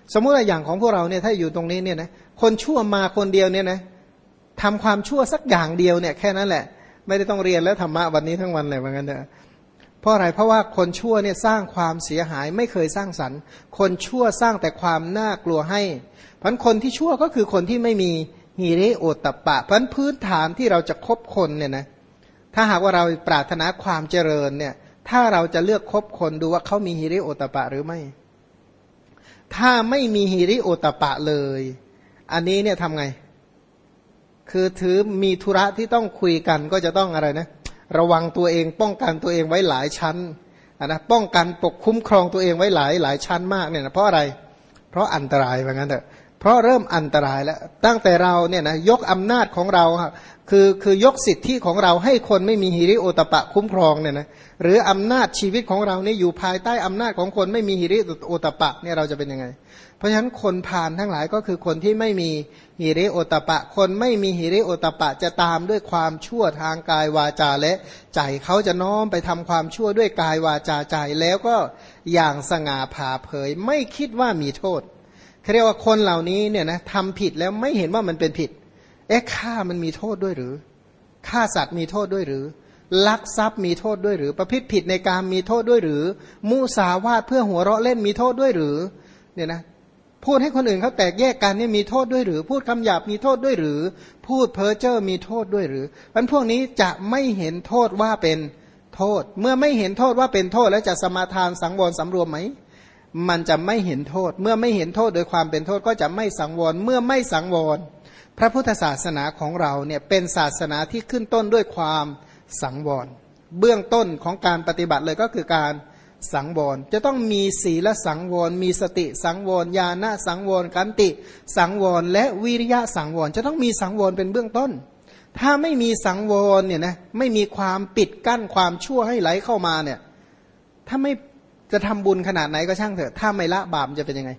สมมุติว่าอย่างของพวกเราเนี่ยถ้าอยู่ตรงนี้เนี่ยนะคนชั่วมาคนเดียวเนี่ยนะทำความชั่วสักอย่างเดียวเนี่ยแค่นั้นแหละไม่ได้ต้องเรียนแล้วธรรมะวันนี้ทั้งวันเลยเหมือนกันเถอะเพราะอะไรเพราะว่าคนชั่วเนี่ยสร้างความเสียหายไม่เคยสร้างสรรค์คนชั่วสร้างแต่ความน่ากลัวให้เพราะคนที่ชั่วก็คือคนที่ไม่มีหิริโอตตัปปะเพราะพื้นฐานที่เราจะคบคนเนี่ยนะถ้าหากว่าเราปรารถนาความเจริญเนี่ยถ้าเราจะเลือกคบคนดูว่าเขามีหิริโอตตัปปะหรือไม่ถ้าไม่มีหิริโอตตัปปะเลยอันนี้เนี่ยทำไงคือถือมีธุระที่ต้องคุยกันก็จะต้องอะไรนะระวังตัวเองป้องกันตัวเองไว้หลายชั้นนะป้องกันปกคุ้มครองตัวเองไว้หลายชั้นมากเนี่ยนะเพราะอะไรเพราะอันตรายว่างั้นเถอะเพราะเริ่มอันตรายแล้วตั้งแต่เราเนี่ยนะยกอำนาจของเราคือยกสิทธิของเราให้คนไม่มีหิริโอตตัปปะคุ้มครองเนี่ยนะหรืออำนาจชีวิตของเราเนี่ยอยู่ภายใต้อำนาจของคนไม่มีหิริโอตตัปปะเนี่ยเราจะเป็นยังไงเพราะฉะนั้นคนพาลทั้งหลายก็คือคนที่ไม่มีหิริโอตตัปปะคนไม่มีหิริโอตตัปปะจะตามด้วยความชั่วทางกายวาจาและใจเขาจะน้อมไปทำความชั่วด้วยกายวาจาใจแล้วก็อย่างสง่าผ่าเผยไม่คิดว่ามีโทษเขาเรียกว่าคนเหล่านี้เนี่ยนะทำผิดแล้วไม่เห็นว่ามันเป็นผิดฆ่ามันมีโทษด้วยหรือฆ่าสัตว์มีโทษด้วยหรือลักทรัพย์มีโทษด้วยหรือประพฤติผิดในการมีโทษด้วยหรือมุสาวาทเพื่อหัวเราะเล่นมีโทษด้วยหรือเนี่ยนะพูดให้คนอื่นเขาแตกแยกกันเนี่ยมีโทษด้วยหรือพูดคำหยาบมีโทษด้วยหรือพูดเพ้อเจ้อมีโทษด้วยหรือมันพวกนี้จะไม่เห็นโทษว่าเป็นโทษเมื่อไม่เห็นโทษว่าเป็นโทษแล้วจะสมาทานสังวรสำรวมไหมมันจะไม่เห็นโทษเมื่อไม่เห็นโทษโดยความเป็นโทษก็จะไม่สังวรเมื่อไม่สังวรพระพุทธศาสนาของเราเนี่ยเป็นศาสนาที่ขึ้นต้นด้วยความสังวรเบื้องต้นของการปฏิบัติเลยก็คือการสังวรจะต้องมีศีลสังวรมีสติสังวรญาณสังวรขันติสังวรและวิริยะสังวรจะต้องมีสังวรเป็นเบื้องต้นถ้าไม่มีสังวรเนี่ยนะไม่มีความปิดกั้นความชั่วให้ไหลเข้ามาเนี่ยถ้าไม่จะทำบุญขนาดไหนก็ช่างเถอะถ้าไม่ละบาปจะเป็นยังไง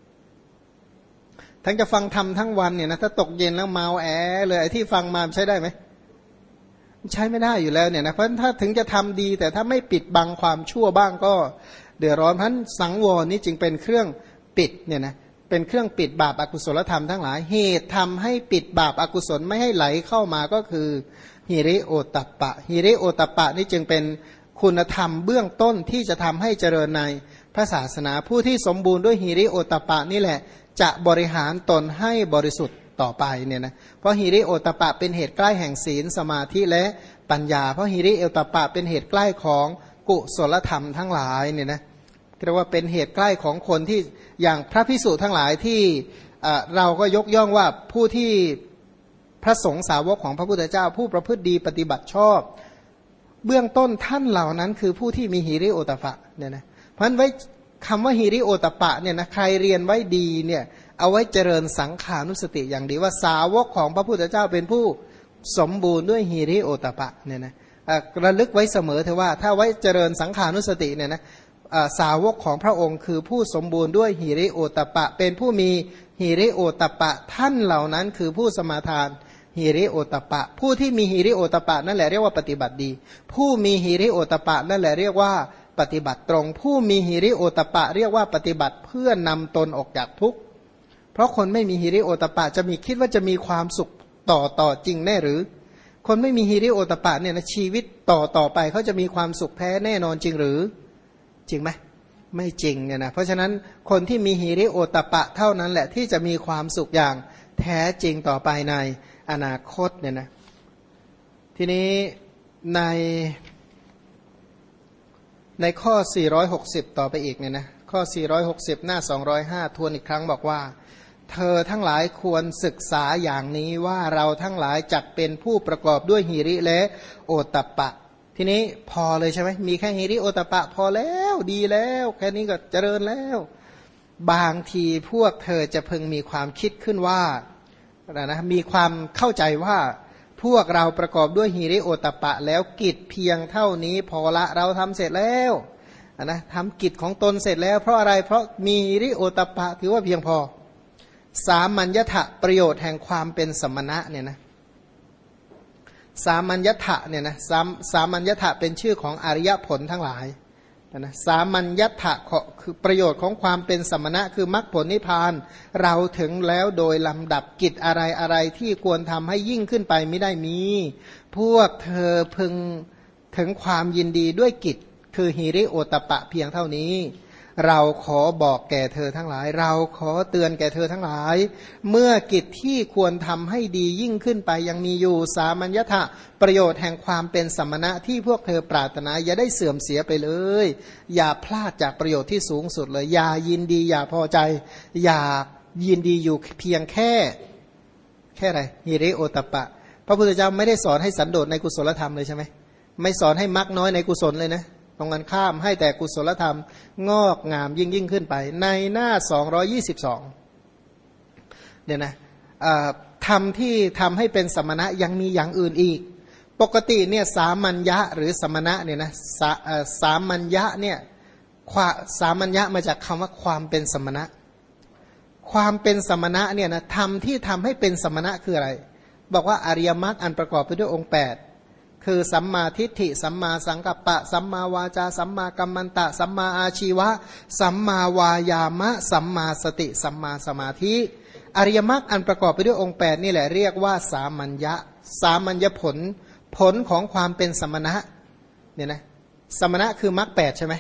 ทั้งจะฟังธรรมทั้งวันเนี่ยนะถ้าตกเย็นแล้วเมาเลยไอ้ที่ฟังมาใช้ได้ไหมใช้ไม่ได้อยู่แล้วเนี่ยนะเพราะถ้าถึงจะทำดีแต่ถ้าไม่ปิดบังความชั่วบ้างก็เดือดร้อนเพราะสังวรนี้จึงเป็นเครื่องปิดเนี่ยนะเป็นเครื่องปิดบาปอกุศลธรรมทั้งหลายเหตุทำให้ปิดบาปอกุศลไม่ให้ไหลเข้ามาก็คือหิริโอตตัปปะหิริโอตตัปปะนี่จึงเป็นคุณธรรมเบื้องต้นที่จะทำให้เจริญในพระศาสนาผู้ที่สมบูรณ์ด้วยหิริโอตตัปปะนี่แหละจะบริหารตนให้บริสุทธิ์ต่อไปเนี่ยนะเพราะหิริโอตตัปปะเป็นเหตุใกล้แห่งศีลสมาธิและปัญญาเพราะหิริโอตตัปปะเป็นเหตุใกล้ของกุศลธรรมทั้งหลายเนี่ยนะเรียกว่าเป็นเหตุใกล้ของคนที่อย่างพระภิกษุทั้งหลายที่เราก็ยกย่องว่าผู้ที่พระสงฆ์สาวกของพระพุทธเจ้าผู้ประพฤติดีปฏิบัติชอบเบื้องต้นท่านเหล่านั้นคือผู้ที่มีหิริโอตตัปปะเนี่ยนะเพราะฉะนั้นไว้คำว่าหิริโอตตัปปะเนี่ยนะใครเรียนไว้ดีเนี่ยเอาไว้เจริญสังขานุสติอย่างดีว่าสาวกของพระพุทธเจ้าเป็นผู้สมบูรณ์ด้วยหิริโอตตัปปะเนี่ยนะระลึกไว้เสมอเถอะว่าถ้าไว้เจริญสังขานุสติเนี่ยนะสาวกของพระองค์คือผู้สมบูรณ์ด้วยหิริโอตตัปปะเป็นผู้มีหิริโอตตัปปะท่านเหล่านั้นคือผู้สมาทานหิริโอตตัปปะผู้ที่มีหิริโอตตัปปะนั่นแหละเรียกว่าปฏิบัติดีผู้มีหิริโอตตัปปะนั่นแหละเรียกว่าปฏิบัติตรงผู้มีหิริโอตตัปปะเรียกว่าปฏิบัติเพื่อนำตนออกจากทุกข์เพราะคนไม่มีหิริโอตตัปปะจะมีคิดว่าจะมีความสุขต่อจริงแน่หรือคนไม่มีหิริโอตตัปปะเนี่ยนะชีวิตต่อไปเขาจะมีความสุขแท้แน่นอนจริงหรือจริงไหมไม่จริงเนี่ยนะเพราะฉะนั้นคนที่มีหิริโอตตัปปะเท่านั้นแหละที่จะมีความสุขอย่างแท้จริงต่อไปในอนาคตเนี่ยนะทีนี้ในข้อ460ต่อไปอีกเนี่ยนะข้อ460หน้า205ทวนอีกครั้งบอกว่าเธอทั้งหลายควรศึกษาอย่างนี้ว่าเราทั้งหลายจักเป็นผู้ประกอบด้วยหิริและโอตตัปปะทีนี้พอเลยใช่ไหมมีแค่หิริโอตตัปปะพอแล้วดีแล้วแค่นี้ก็เจริญแล้วบางทีพวกเธอจะพึงมีความคิดขึ้นว่านะมีความเข้าใจว่าพวกเราประกอบด้วยหิริโอตตัปปะแล้วกิจเพียงเท่านี้พอละเราทำเสร็จแล้วนะทำกิจของตนเสร็จแล้วเพราะอะไรเพราะมีหิริโอตตัปปะถือว่าเพียงพอสามัญญถะประโยชน์แห่งความเป็นสมณะเนี่ยนะสามัญญถะเนี่ยนะสามัญญถะเป็นชื่อของอริยผลทั้งหลายนะสามัญญถะคือประโยชน์ของความเป็นสมณะคือมรรคผลนิพพานเราถึงแล้วโดยลำดับกิจอะไรอะไรที่ควรทำให้ยิ่งขึ้นไปไม่ได้มีพวกเธอพึงถึงความยินดีด้วยกิจคือหิริโอตปะเพียงเท่านี้เราขอบอกแก่เธอทั้งหลายเราขอเตือนแก่เธอทั้งหลายเมื่อกิจที่ควรทำให้ดียิ่งขึ้นไปยังมีอยู่สามัญญถะประโยชน์แห่งความเป็นสมณะที่พวกเธอปรารถนาอย่าได้เสื่อมเสียไปเลยอย่าพลาดจากประโยชน์ที่สูงสุดเลยอย่ายินดีอย่าพอใจอย่ายินดีอยู่เพียงแค่อะไรหิริโอตปะพระพุทธเจ้าไม่ได้สอนให้สันโดษในกุศลธรรมเลยใช่ไหมไม่สอนให้มักน้อยในกุศลเลยนะตรงกันข้ามให้แต่กุศลธรรมงอกงามยิ่งขึ้นไปในหน้า222เนี่ยนะธรรมที่ทำให้เป็นสมณะยังมีอย่างอื่นอีกปกติเนี่ยสามัญญะหรือสมณะเนี่ยนะสามัญญะเนี่ยสามัญญะมาจากคำว่าความเป็นสมณะความเป็นสมณะเนี่ยนะธรรมที่ทำให้เป็นสมณะคืออะไรบอกว่าอริยมรรคอันประกอบไปด้วยองค์8คือสัมมาทิฏฐิสัมมาสังกัปปะสัมมาวาจาสัมมากัมมันตะสัมมาอาชีวะสัมมาวายามะสัมมาสติสัมมาสมาธิอริยมรรคอันประกอบไปด้วยองค์8นี่แหละเรียกว่าสามัญญะสามัญญผลของความเป็นสมณะเนี่ยนะสมณะคือมรรค8ใช่ไหม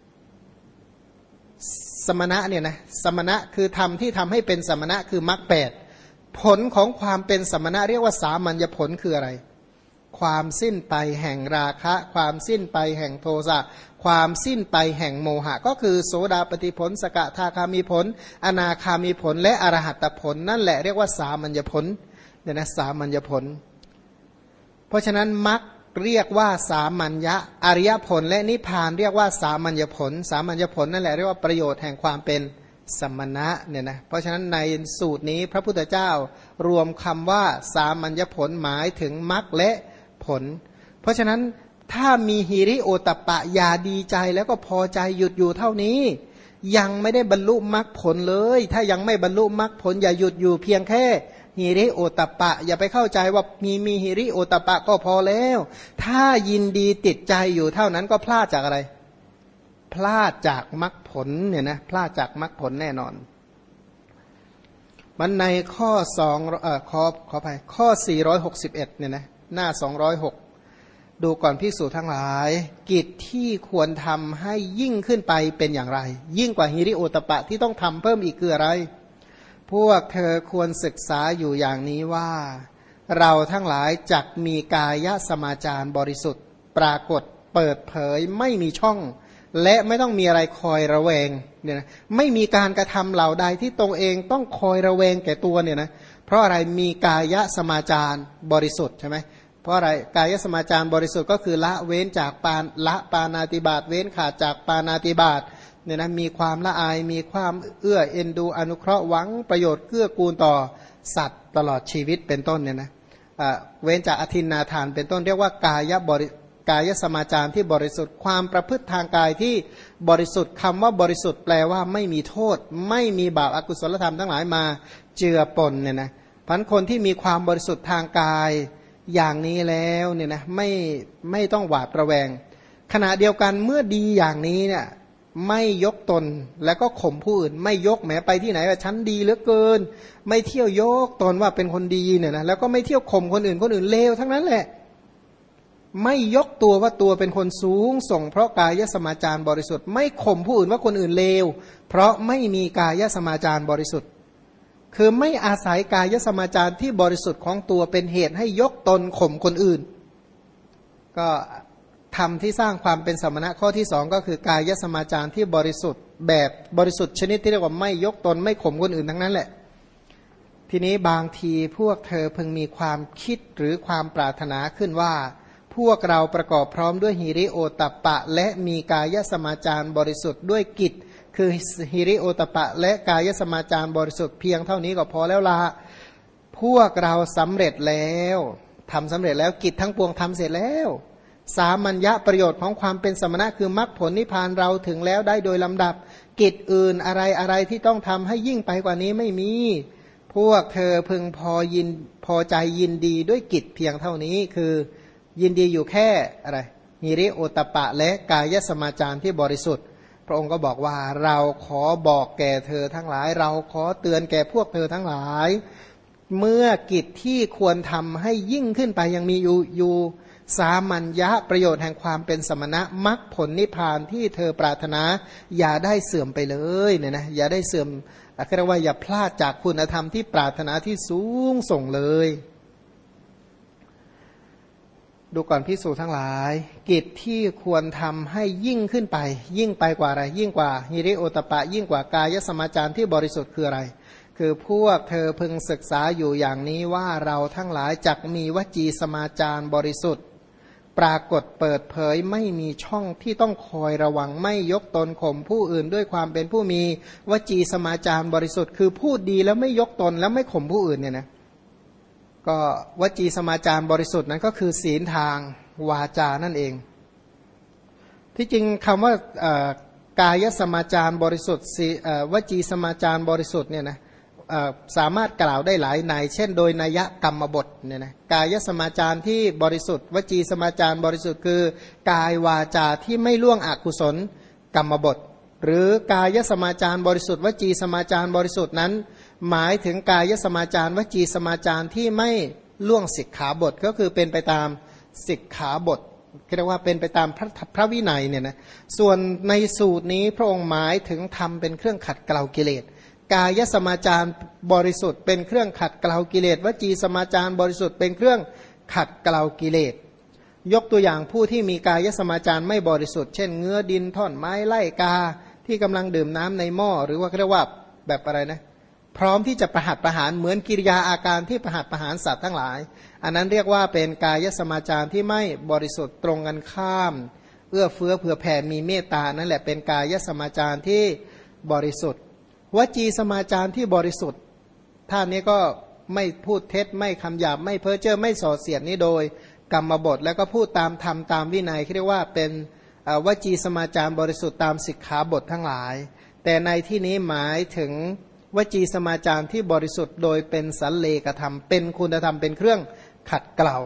สมณะเนี่ยนะสมณะคือธรรมที่ทำให้เป็นสมณะคือมรรค8ผลของความเป็นสมณะเรียกว่าสามัญญผลคืออะไรความสิ้นไปแห่งราคะความสิ้นไปแห่งโทสะความสิ้นไปแห่งโมหะก็คือโสดาปฏิผลสกทาคามีผลอนาคามีผลและอรหัตผลนั่นแหละเรียกว่าสามัญญผลเนี่ยนะสามัญญผลเพราะฉะนั้นมรรคเรียกว่าสามัญญะอริยผลและนิพพานเรียกว่าสามัญญผลสามัญญผลนั่นแหละเรียกว่าประโยชน์แห่งความเป็นสมณะเนี่ยนะเพราะฉะนั้นในสูตรนี้พระพุทธเจ้ารวมคำว่าสามัญญผลหมายถึงมรรคและผลเพราะฉะนั้นถ้ามีหิริโอตปะอย่าดีใจแล้วก็พอใจหยุดอยู่เท่านี้ยังไม่ได้บรรลุมรรคผลเลยถ้ายังไม่บรรลุมรรคผลอย่าหยุดอยู่เพียงแค่หิริโอตปะอย่าไปเข้าใจว่ามีหิริโอตปะก็พอแล้วถ้ายินดีติดใจอยู่เท่านั้นก็พลาดจากอะไรพลาดจากมรรคผลเนี่ยนะพลาดจากมรรคผลแน่นอนมันในข้อขออภัยข้อ461เนี่ยนะหน้า206ดูก่อนภิกษุทั้งหลายกิจที่ควรทำให้ยิ่งขึ้นไปเป็นอย่างไรยิ่งกว่าหิริโอตปะที่ต้องทำเพิ่มอีกคืออะไรพวกเธอควรศึกษาอยู่อย่างนี้ว่าเราทั้งหลายจักมีกายสมาจารบริสุทธิ์ปรากฏเปิดเผยไม่มีช่องและไม่ต้องมีอะไรคอยระแวงเนี่ยนะไม่มีการกระทำเหล่าใดที่ตรงเองต้องคอยระแวงแก่ตัวเนี่ยนะเพราะอะไรมีกายสมาจารบริสุทธิ์ใช่ไหมเพราะอะไรกายสมาจารบริสุทธิ์ก็คือละเว้นจากละปานาติบาตเว้นขาดจากปานาติบาตเนี่ยนะมีความละอายมีความเอื้อเอ็นดูอนุเคราะห์หวังประโยชน์เกื้อกูลต่อสัตว์ตลอดชีวิตเป็นต้นเนี่ยนะเว้นจากอทินนาทานเป็นต้นเรียกว่ากายสมาจารที่บริสุทธิ์ความประพฤติทางกายที่บริสุทธิ์คำว่าบริสุทธิ์แปลว่าไม่มีโทษไม่มีบาปอกุศลธรรมทั้งหลายมาเจือปนเนี่ยนะพันคนที่มีความบริสุทธิ์ทางกายอย่างนี้แล้วเนี่ยนะไม่ต้องหวาดระแวงขณะเดียวกันเมื่อดีอย่างนี้เนี่ยไม่ยกตนแล้วก็ข่มผู้อื่นไม่ยกแหมไปที่ไหนว่าฉันดีเหลือเกินไม่เที่ยวยกตนว่าเป็นคนดีเนี่ยนะแล้วก็ไม่เที่ยวข่มคนอื่นเลวทั้งนั้นแหละไม่ยกตัวว่าตัวเป็นคนสูงส่งเพราะกายสมาจารบริสุทธิ์ไม่ข่มผู้อื่นว่าคนอื่นเลวเพราะไม่มีกายสมาจารบริสุทธิ์คือไม่อาศัยกายสมาจารที่บริสุทธิ์ของตัวเป็นเหตุให้ยกตนข่มคนอื่นก็ธรรมที่สร้างความเป็นสมณะข้อที่สองก็คือกายสมาจารที่บริสุทธิ์แบบบริสุทธิ์ชนิดที่เรียกว่าไม่ยกตนไม่ข่มคนอื่นทั้งนั้นแหละทีนี้บางทีพวกเธอพึงมีความคิดหรือความปรารถนาขึ้นว่าพวกเราประกอบพร้อมด้วยหิริโอตปะและมีกายสมาจารบริสุทธิ์ด้วยกิจคือหิริโอตปะและกายสมาจารบริสุทธิ์เพียงเท่านี้ก็พอแล้วละพวกเราสำเร็จแล้วทำสำเร็จแล้วกิจทั้งปวงทำเสร็จแล้วสามัญญะประโยชน์ของความเป็นสมณะคือมรรคผลนิพพานเราถึงแล้วได้โดยลำดับกิจอื่นอะไรที่ต้องทำให้ยิ่งไปกว่านี้ไม่มีพวกเธอพึงพอใจยินดีด้วยกิจเพียงเท่านี้คือยินดีอยู่แค่อะไรหิริโอตตัปปะและกายสมาจารที่บริสุทธิ์พระองค์ก็บอกว่าเราขอบอกแก่เธอทั้งหลายเราขอเตือนแก่พวกเธอทั้งหลายเมื่อกิจที่ควรทำให้ยิ่งขึ้นไปยังมีอยู่สามัญญะประโยชน์แห่งความเป็นสมณะมรรคผลนิพพานที่เธอปรารถนาอย่าได้เสื่อมไปเลยเนี่ยนะอย่าได้เสื่อมเรียกว่าอย่าพลาดจากคุณธรรมที่ปรารถนาที่สูงส่งเลยดูก่อนภิกษุทั้งหลายกิจที่ควรทำให้ยิ่งขึ้นไปยิ่งไปกว่าอะไรยิ่งกว่าหิริโอตตัปปะยิ่งกว่ากายสมาจารที่บริสุทธิ์คืออะไรคือพวกเธอพึงศึกษาอยู่อย่างนี้ว่าเราทั้งหลายจักมีวจีสมาจารบริสุทธิ์ปรากฏเปิดเผยไม่มีช่องที่ต้องคอยระวังไม่ยกตนข่มผู้อื่นด้วยความเป็นผู้มีวจีสมาจารบริสุทธิ์คือพูดดีแล้วไม่ยกตนแล้วไม่ข่มผู้อื่นเนี่ยนะก็วจีสมาจารบริสุทธิ์นั้นก็คือศีลทางวาจานั่นเองที่จริงคำว่ากายสมาจารบริสุทธิ์วจีสมาจารบริสุทธิ์เนี่ยนะสามารถกล่าวได้หลายในเช่นโดยนัยกรรมบทเนี่ยนะกายสมาจารที่บริสุทธิ์วจีสมาจารบริสุทธิ์คือกายวาจาที่ไม่ล่วงอกุศลกรรมบทหรือกายสมาจารบริสุทธิ์วจีสมาจารบริสุทธิ์นั้นหมายถึงกายสมาจารวจีสมาจารที่ไม่ล่วงสิกขาบทก็คือเป็นไปตามสิกขาบทเรียกว่าเป็นไปตามพระวินัยเนี่ยนะส่วนในสูตรนี้พระองค์หมายถึงทำเป็นเครื่องขัดเกลากิเลสกายสมาจารบริสุทธิ์เป็นเครื่องขัดเกลากิเลสวจีสมาจารบริสุทธิ์เป็นเครื่องขัดเกลากิเลสยกตัวอย่างผู้ที่มีกายสมาจารไม่บริสุทธิ์เช่นเงื้อดินท่อนไม้ไล่กาที่กำลังดื่มน้ำในหม้อหรือว่าเรียกว่าแบบอะไรนะพร้อมที่จะประหัตประหารเหมือนกิริยาอาการที่ประหัตประหารสัตว์ทั้งหลายอันนั้นเรียกว่าเป็นกายสมาจารที่ไม่บริสุทธิ์ตรงกันข้ามเอื้อเฟื้อเผื่อแผ่มีเมตตานั่นแหละเป็นกายสมาจารที่บริสุทธิ์วจีสมาจารที่บริสุทธิ์ท่านนี้ก็ไม่พูดเท็จไม่คำหยาบไม่เพ้อเจ้อไม่ส่อเสียดนี้โดยกรรมบทแล้วก็พูดตามธรรมตามวินัยเรียกว่าเป็นวจีสมาจารบริสุทธิ์ตามสิกขาบททั้งหลายแต่ในที่นี้หมายถึงวจีสมาจารที่บริสุทธิ์โดยเป็นสัลเลกธรรมเป็นคุณธรรมเป็นเครื่องขัดเกลา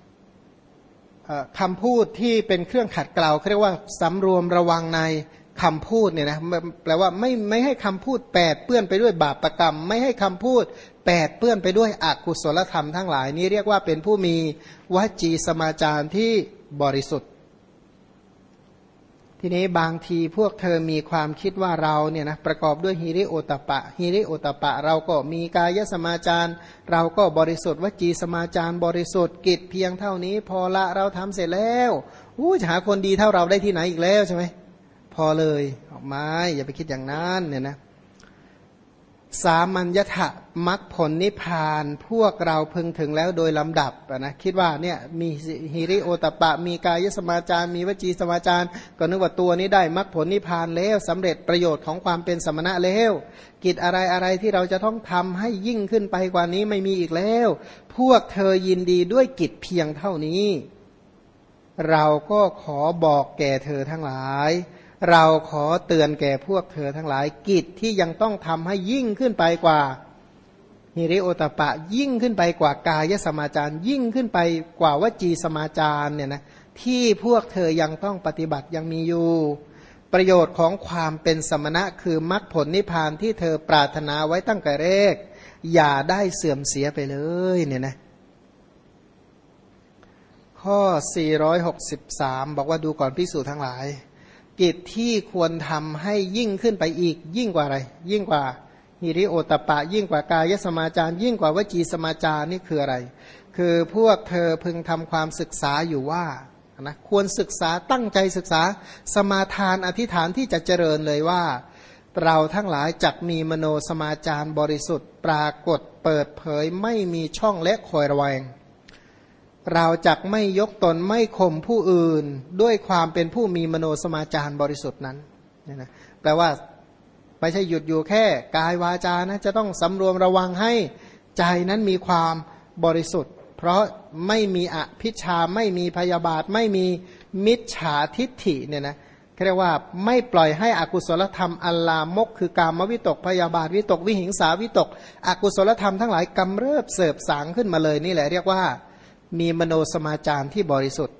คำพูดที่เป็นเครื่องขัดเกลาเรียกว่าสำรวมระวังในคำพูดเนี่ยนะแปลว่าไม่ให้คำพูดแปดเปื้อนไปด้วยบาปกรรมไม่ให้คำพูดแปดเปื้อนไปด้วยอกุศลธรรมทั้งหลายนี้เรียกว่าเป็นผู้มีวจีสมาจารที่บริสุทธิ์ทีนี้บางทีพวกเธอมีความคิดว่าเราเนี่ยนะประกอบด้วยหิริโอตตัปปะหิริโอตตัปปะเราก็มีกายสมาจารเราก็บริสุทธิ์วจีสมาจารบริสุทธิ์กิจเพียงเท่านี้พอละเราทำเสร็จแล้วจะหาคนดีเท่าเราได้ที่ไหนอีกแล้วใช่ไหมพอเลยออกมาอย่าไปคิดอย่างนั้นเนี่ยนะสามัญญถะมรรคผลนิพพานพวกเราพึงถึงแล้วโดยลำดับนะคิดว่าเนี่ยมีหิริโอตตัปปะมีกายสมาจารมีวจีสมาจารก็นึกว่าตัวนี้ได้มรรคผลนิพพานแล้วสำเร็จประโยชน์ของความเป็นสมณะแล้วกิจอะไรที่เราจะต้องทำให้ยิ่งขึ้นไปกว่านี้ไม่มีอีกแล้วพวกเธอยินดีด้วยกิจเพียงเท่านี้เราก็ขอบอกแก่เธอทั้งหลายเราขอเตือนแก่พวกเธอทั้งหลายกิจที่ยังต้องทำให้ยิ่งขึ้นไปกว่าหิริโอตตัปปะยิ่งขึ้นไปกว่ากายสมาจารยิ่งขึ้นไปกว่าวจีสมาจารเนี่ยนะที่พวกเธอยังต้องปฏิบัติยังมีอยู่ประโยชน์ของความเป็นสมณะคือมรรคผลนิพพานที่เธอปรารถนาไว้ตั้งแต่แรกอย่าได้เสื่อมเสียไปเลยเนี่ยนะข้อ463บอกว่าดูก่อนภิกษุทั้งหลายกิจที่ควรทำให้ยิ่งขึ้นไปอีกยิ่งกว่าอะไรยิ่งกว่าหิริโอตตัปปะยิ่งกว่ากายสมาจารยิ่งกว่าวจีสมาจารนี่คืออะไรคือพวกเธอพึงทำความศึกษาอยู่ว่านะควรศึกษาตั้งใจศึกษาสมาทานอธิษฐานที่จะเจริญเลยว่าเราทั้งหลายจักมีมโนสมาจารบริสุทธิ์ปรากฏเปิดเผยไม่มีช่องและคอยระแวงเราจักไม่ยกตนไม่ข่มผู้อื่นด้วยความเป็นผู้มีมโนสมาจารบริสุทธิ์นั้นเนี่ยนะแปลว่าไม่ใช่หยุดอยู่แค่กายวาจานะจะต้องสำรวมระวังให้ใจนั้นมีความบริสุทธิ์เพราะไม่มีอภิชาไม่มีพยาบาทไม่มีมิจฉาทิฏฐิเนี่ยนะเรียกว่าไม่ปล่อยให้อกุศลธรรมอัลลามกคือกามวิตกพยาบาทวิตกวิหิงสาวิตกอกุศลธรรมทั้งหลายกำเริบเสบสางขึ้นมาเลยนี่แหละเรียกว่ามีมโนสมาจารที่บริสุทธิ์